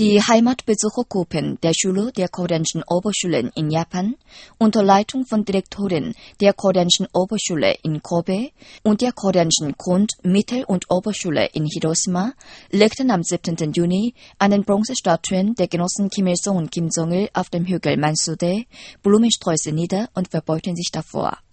Die Heimatbesuchergruppen der Schüler der koreanischen Oberschulen in Japan unter Leitung von Direktorin der koreanischen Oberschule in Kobe und der koreanischen Grund-, Mittel- und Oberschule in Hiroshima legten am 17. Juni an den Bronzestatuen der Genossen Kim Il-sung und Kim Jong-il auf dem Hügel Mansudae Blumensträuße nieder und verbeugten sich davor.